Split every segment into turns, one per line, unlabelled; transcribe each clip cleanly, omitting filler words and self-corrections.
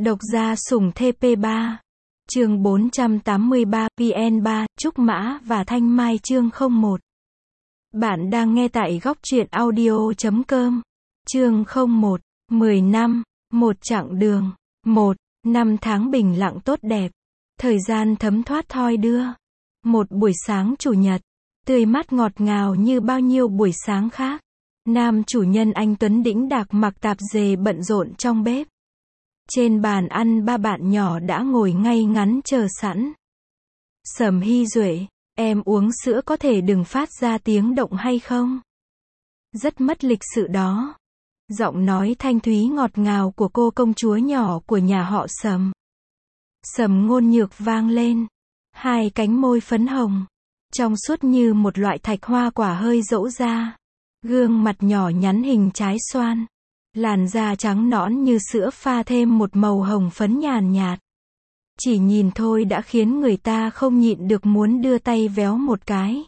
Độc gia sủng TP3. Chương 483, PN3, Trúc Mã và Thanh Mai chương 01. Bạn đang nghe tại góc truyện audio.com. Chương 01, 10 năm, một chặng đường. 1. Năm tháng bình lặng tốt đẹp. Thời gian thấm thoát thoi đưa. Một buổi sáng chủ nhật, tươi mát ngọt ngào như bao nhiêu buổi sáng khác. Nam chủ nhân anh Tuấn đĩnh đạc mặc tạp dề bận rộn trong bếp. Trên bàn ăn ba bạn nhỏ đã ngồi ngay ngắn chờ sẵn. Sầm Hy Duệ, em uống sữa có thể đừng phát ra tiếng động hay không? Rất mất lịch sự đó. Giọng nói thanh thúy ngọt ngào của cô công chúa nhỏ của nhà họ Sầm. Sầm Ngôn Nhược vang lên. Hai cánh môi phấn hồng, trong suốt như một loại thạch hoa quả hơi dỗ ra. Gương mặt nhỏ nhắn hình trái xoan. Làn da trắng nõn như sữa pha thêm một màu hồng phấn nhàn nhạt. Chỉ nhìn thôi đã khiến người ta không nhịn được muốn đưa tay véo một cái.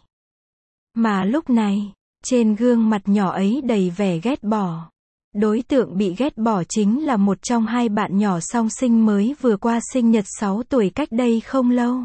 Mà lúc này, trên gương mặt nhỏ ấy đầy vẻ ghét bỏ. Đối tượng bị ghét bỏ chính là một trong hai bạn nhỏ song sinh mới vừa qua sinh nhật 6 tuổi cách đây không lâu.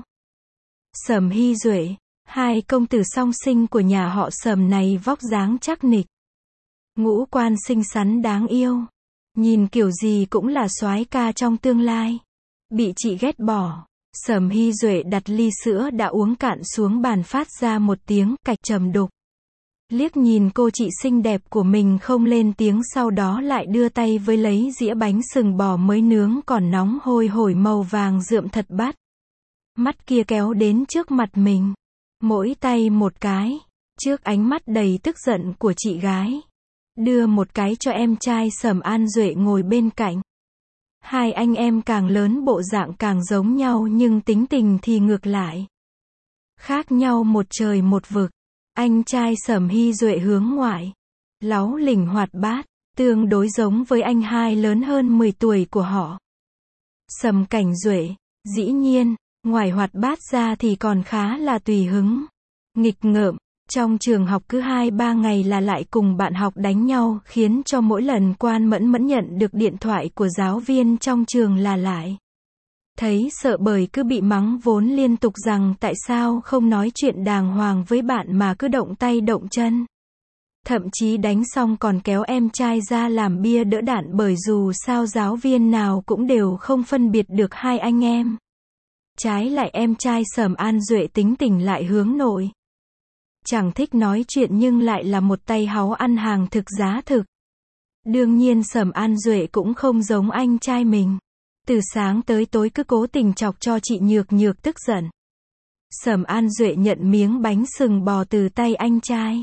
Sầm Hy Duệ, hai công tử song sinh của nhà họ Sầm này vóc dáng chắc nịch. Ngũ quan xinh xắn đáng yêu. Nhìn kiểu gì cũng là soái ca trong tương lai. Bị chị ghét bỏ. Sầm Hy Duệ đặt ly sữa đã uống cạn xuống bàn phát ra một tiếng cạch trầm đục. Liếc nhìn cô chị xinh đẹp của mình không lên tiếng, sau đó lại đưa tay với lấy dĩa bánh sừng bò mới nướng còn nóng hôi hổi màu vàng rượm thật bắt. Mắt kia kéo đến trước mặt mình. Mỗi tay một cái. Trước ánh mắt đầy tức giận của chị gái. Đưa một cái cho em trai Sầm An Duệ ngồi bên cạnh. Hai anh em càng lớn bộ dạng càng giống nhau nhưng tính tình thì ngược lại. Khác nhau một trời một vực. Anh trai Sầm Hy Duệ hướng ngoại. Láu lỉnh hoạt bát, tương đối giống với anh hai lớn hơn 10 tuổi của họ. Sầm Cảnh Duệ, dĩ nhiên, ngoài hoạt bát ra thì còn khá là tùy hứng. Nghịch ngợm. Trong trường học cứ 2-3 ngày là lại cùng bạn học đánh nhau, khiến cho mỗi lần Quan Mẫn Mẫn nhận được điện thoại của giáo viên trong trường là lại. Thấy sợ bởi cứ bị mắng vốn liên tục rằng tại sao không nói chuyện đàng hoàng với bạn mà cứ động tay động chân. Thậm chí đánh xong còn kéo em trai ra làm bia đỡ đạn bởi dù sao giáo viên nào cũng đều không phân biệt được hai anh em. Trái lại em trai Sầm An Duệ tính tình lại hướng nội. Chẳng thích nói chuyện nhưng lại là một tay háu ăn hàng thực giá thực. Đương nhiên Sầm An Duệ cũng không giống anh trai mình. Từ sáng tới tối cứ cố tình chọc cho chị Nhược Nhược tức giận. Sầm An Duệ nhận miếng bánh sừng bò từ tay anh trai.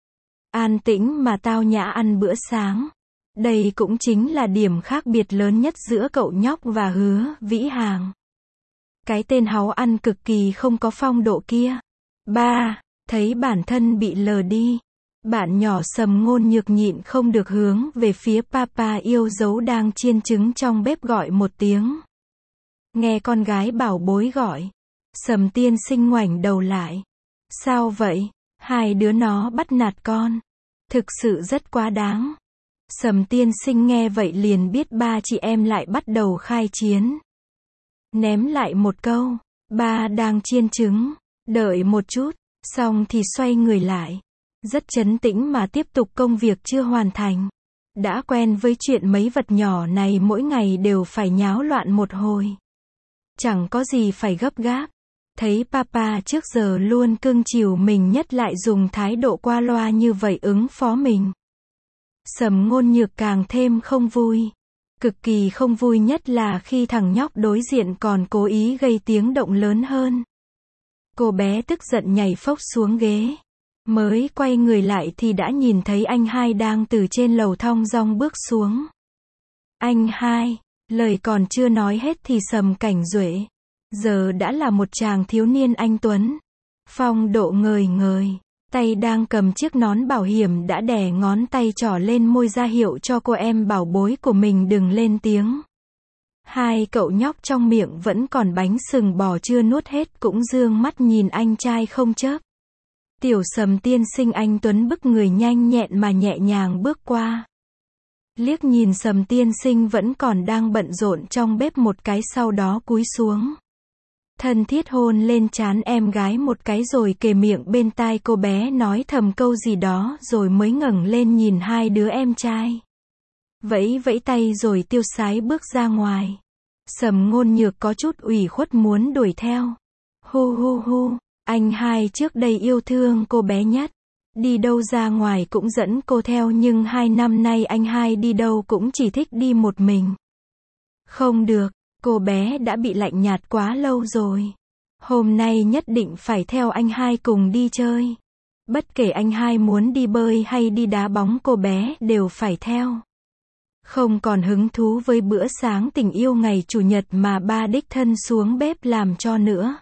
An tĩnh mà tao nhã ăn bữa sáng. Đây cũng chính là điểm khác biệt lớn nhất giữa cậu nhóc và Hứa Vĩ Hàng. Cái tên háu ăn cực kỳ không có phong độ kia. Ba. Thấy bản thân bị lờ đi. Bạn nhỏ Sầm Ngôn Nhược nhịn không được hướng về phía papa yêu dấu đang chiên trứng trong bếp gọi một tiếng. Nghe con gái bảo bối gọi. Sầm tiên sinh ngoảnh đầu lại. Sao vậy? Hai đứa nó bắt nạt con. Thực sự rất quá đáng. Sầm tiên sinh nghe vậy liền biết ba chị em lại bắt đầu khai chiến. Ném lại một câu. Ba đang chiên trứng. Đợi một chút. Xong thì xoay người lại. Rất trấn tĩnh mà tiếp tục công việc chưa hoàn thành. Đã quen với chuyện mấy vật nhỏ này mỗi ngày đều phải nháo loạn một hồi. Chẳng có gì phải gấp gáp. Thấy papa trước giờ luôn cưng chiều mình nhất lại dùng thái độ qua loa như vậy ứng phó mình. Sầm Ngôn Nhược càng thêm không vui. Cực kỳ không vui nhất là khi thằng nhóc đối diện còn cố ý gây tiếng động lớn hơn. Cô bé tức giận nhảy phốc xuống ghế. Mới quay người lại thì đã nhìn thấy anh hai đang từ trên lầu thong dong bước xuống. Anh hai, lời còn chưa nói hết thì Sầm Cảnh Duệ giờ đã là một chàng thiếu niên anh tuấn. Phong độ ngời ngời, tay đang cầm chiếc nón bảo hiểm đã đè ngón tay trỏ lên môi ra hiệu cho cô em bảo bối của mình đừng lên tiếng. Hai cậu nhóc trong miệng vẫn còn bánh sừng bò chưa nuốt hết cũng dương mắt nhìn anh trai không chớp. Tiểu Sầm tiên sinh anh tuấn bức người nhanh nhẹn mà nhẹ nhàng bước qua. Liếc nhìn Sầm tiên sinh vẫn còn đang bận rộn trong bếp một cái, sau đó cúi xuống. Thân thiết hôn lên trán em gái một cái rồi kề miệng bên tai cô bé nói thầm câu gì đó rồi mới ngẩng lên nhìn hai đứa em trai. Vẫy vẫy tay rồi tiêu sái bước ra ngoài. Sầm Ngôn Nhược có chút ủy khuất muốn đuổi theo. Hu hu hu, anh hai trước đây yêu thương cô bé nhất. Đi đâu ra ngoài cũng dẫn cô theo nhưng 2 năm nay anh hai đi đâu cũng chỉ thích đi một mình. Không được, cô bé đã bị lạnh nhạt quá lâu rồi. Hôm nay nhất định phải theo anh hai cùng đi chơi. Bất kể anh hai muốn đi bơi hay đi đá bóng cô bé đều phải theo. Không còn hứng thú với bữa sáng tình yêu ngày Chủ nhật mà ba đích thân xuống bếp làm cho nữa.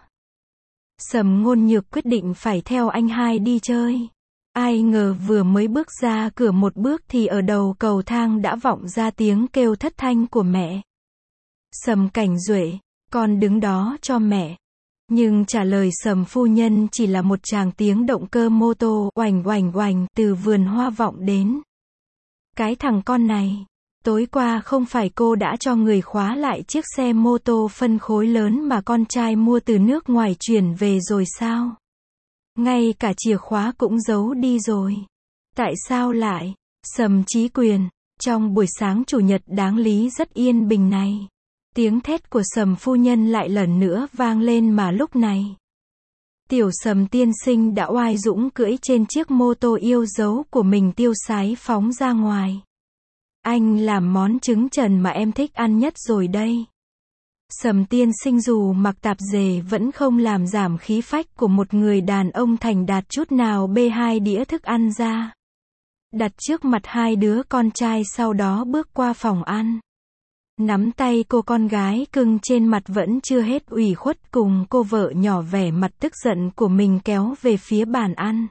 Sầm Ngôn Nhược quyết định phải theo anh hai đi chơi. Ai ngờ vừa mới bước ra cửa một bước thì ở đầu cầu thang đã vọng ra tiếng kêu thất thanh của mẹ. Sầm Cảnh Duệ, con đứng đó cho mẹ. Nhưng trả lời Sầm phu nhân chỉ là một tràng tiếng động cơ mô tô oành oành oành từ vườn hoa vọng đến. Cái thằng con này, tối qua không phải cô đã cho người khóa lại chiếc xe mô tô phân khối lớn mà con trai mua từ nước ngoài chuyển về rồi sao? Ngay cả chìa khóa cũng giấu đi rồi. Tại sao lại? Sầm Chí Quyền, trong buổi sáng Chủ nhật đáng lý rất yên bình này. Tiếng thét của Sầm phu nhân lại lần nữa vang lên mà lúc này. Tiểu Sầm tiên sinh đã oai dũng cưỡi trên chiếc mô tô yêu dấu của mình tiêu sái phóng ra ngoài. Anh làm món trứng trần mà em thích ăn nhất rồi đây. Sầm tiên sinh dù mặc tạp dề vẫn không làm giảm khí phách của một người đàn ông thành đạt chút nào, bê 2 đĩa thức ăn ra. Đặt trước mặt hai đứa con trai sau đó bước qua phòng ăn. Nắm tay cô con gái cưng trên mặt vẫn chưa hết ủy khuất cùng cô vợ nhỏ vẻ mặt tức giận của mình kéo về phía bàn ăn.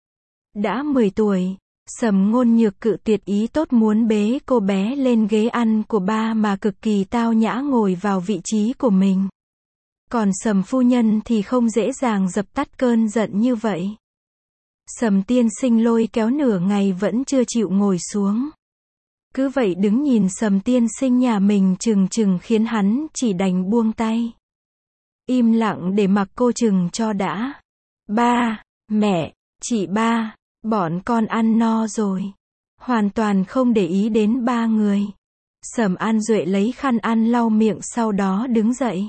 Đã 10 tuổi, Sầm Ngôn Nhược cự tuyệt ý tốt muốn bế cô bé lên ghế ăn của ba mà cực kỳ tao nhã ngồi vào vị trí của mình. Còn Sầm phu nhân thì không dễ dàng dập tắt cơn giận như vậy. Sầm tiên sinh lôi kéo nửa ngày vẫn chưa chịu ngồi xuống. Cứ vậy đứng nhìn Sầm tiên sinh nhà mình chừng chừng khiến hắn chỉ đành buông tay. Im lặng để mặc cô chừng cho đã. Ba, mẹ, chị ba, bọn con ăn no rồi. Hoàn toàn không để ý đến ba người. Sầm An Duệ lấy khăn ăn lau miệng sau đó đứng dậy.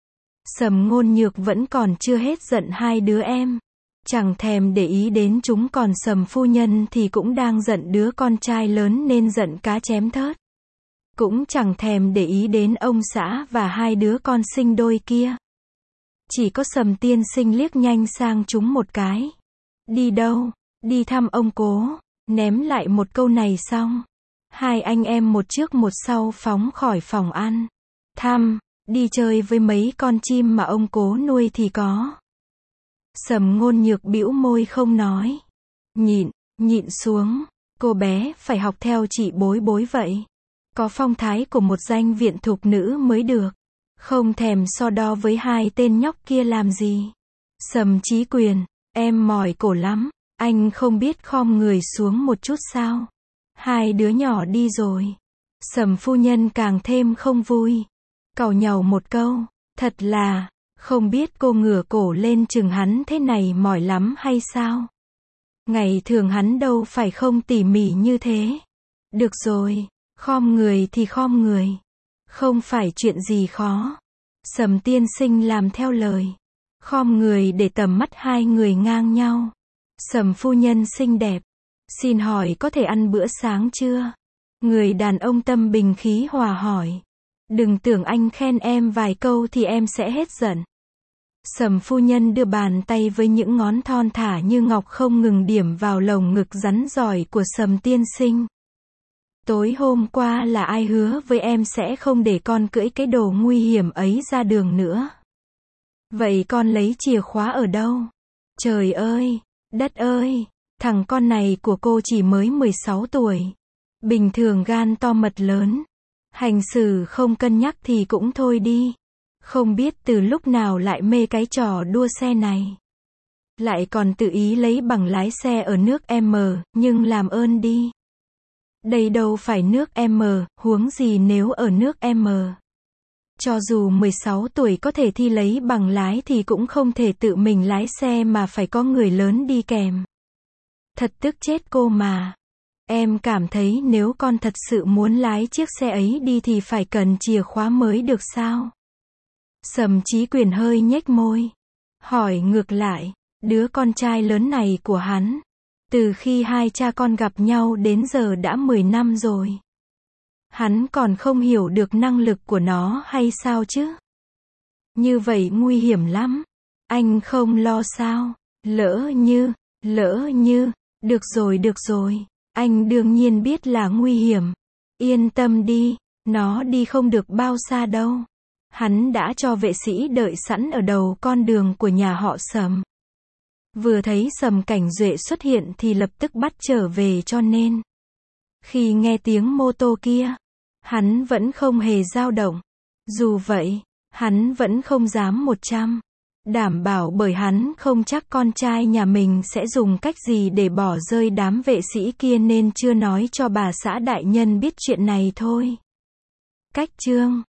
Sầm Ngôn Nhược vẫn còn chưa hết giận hai đứa em. Chẳng thèm để ý đến chúng, còn Sầm phu nhân thì cũng đang giận đứa con trai lớn nên giận cá chém thớt. Cũng chẳng thèm để ý đến ông xã và hai đứa con sinh đôi kia. Chỉ có Sầm tiên sinh liếc nhanh sang chúng một cái. Đi đâu? Đi thăm ông cố. Ném lại một câu này xong, hai anh em một trước một sau phóng khỏi phòng ăn. Thăm, đi chơi với mấy con chim mà ông cố nuôi thì có. Sầm Ngôn Nhược bĩu môi không nói. Nhịn xuống, cô bé phải học theo chị Bối Bối vậy. Có phong thái của một danh viện thục nữ mới được. Không thèm so đo với hai tên nhóc kia làm gì. Sầm Chí Quyền, em mỏi cổ lắm. Anh không biết khom người xuống một chút sao? Hai đứa nhỏ đi rồi. Sầm phu nhân càng thêm không vui. Càu nhàu một câu. Thật là, không biết cô ngửa cổ lên chừng hắn thế này mỏi lắm hay sao? Ngày thường hắn đâu phải không tỉ mỉ như thế. Được rồi, khom người thì khom người. Không phải chuyện gì khó. Sầm tiên sinh làm theo lời. Khom người để tầm mắt hai người ngang nhau. Sầm phu nhân xinh đẹp. Xin hỏi có thể ăn bữa sáng chưa? Người đàn ông tâm bình khí hòa hỏi. Đừng tưởng anh khen em vài câu thì em sẽ hết giận. Sầm phu nhân đưa bàn tay với những ngón thon thả như ngọc không ngừng điểm vào lồng ngực rắn giỏi của Sầm tiên sinh. Tối hôm qua là ai hứa với em sẽ không để con cưỡi cái đồ nguy hiểm ấy ra đường nữa? Vậy con lấy chìa khóa ở đâu? Trời ơi, đất ơi, thằng con này của cô chỉ mới 16 tuổi. Bình thường gan to mật lớn. Hành xử không cân nhắc thì cũng thôi đi. Không biết từ lúc nào lại mê cái trò đua xe này. Lại còn tự ý lấy bằng lái xe ở nước M, nhưng làm ơn đi. Đây đâu phải nước M, huống gì nếu ở nước M. Cho dù 16 tuổi có thể thi lấy bằng lái thì cũng không thể tự mình lái xe mà phải có người lớn đi kèm. Thật tức chết cô mà. Em cảm thấy nếu con thật sự muốn lái chiếc xe ấy đi thì phải cần chìa khóa mới được sao? Sầm Chí Quyền hơi nhếch môi. Hỏi ngược lại, đứa con trai lớn này của hắn, từ khi hai cha con gặp nhau đến giờ đã 10 năm rồi. Hắn còn không hiểu được năng lực của nó hay sao chứ? Như vậy nguy hiểm lắm. Anh không lo sao? Lỡ như, được rồi. Anh đương nhiên biết là nguy hiểm. Yên tâm đi, nó đi không được bao xa đâu. Hắn đã cho vệ sĩ đợi sẵn ở đầu con đường của nhà họ Sầm. Vừa thấy Sầm Cảnh Duệ xuất hiện thì lập tức bắt trở về cho nên. Khi nghe tiếng mô tô kia, hắn vẫn không hề dao động. Dù vậy, hắn vẫn không dám 100%. Đảm bảo bởi hắn không chắc con trai nhà mình sẽ dùng cách gì để bỏ rơi đám vệ sĩ kia nên chưa nói cho bà xã đại nhân biết chuyện này thôi. Cách chương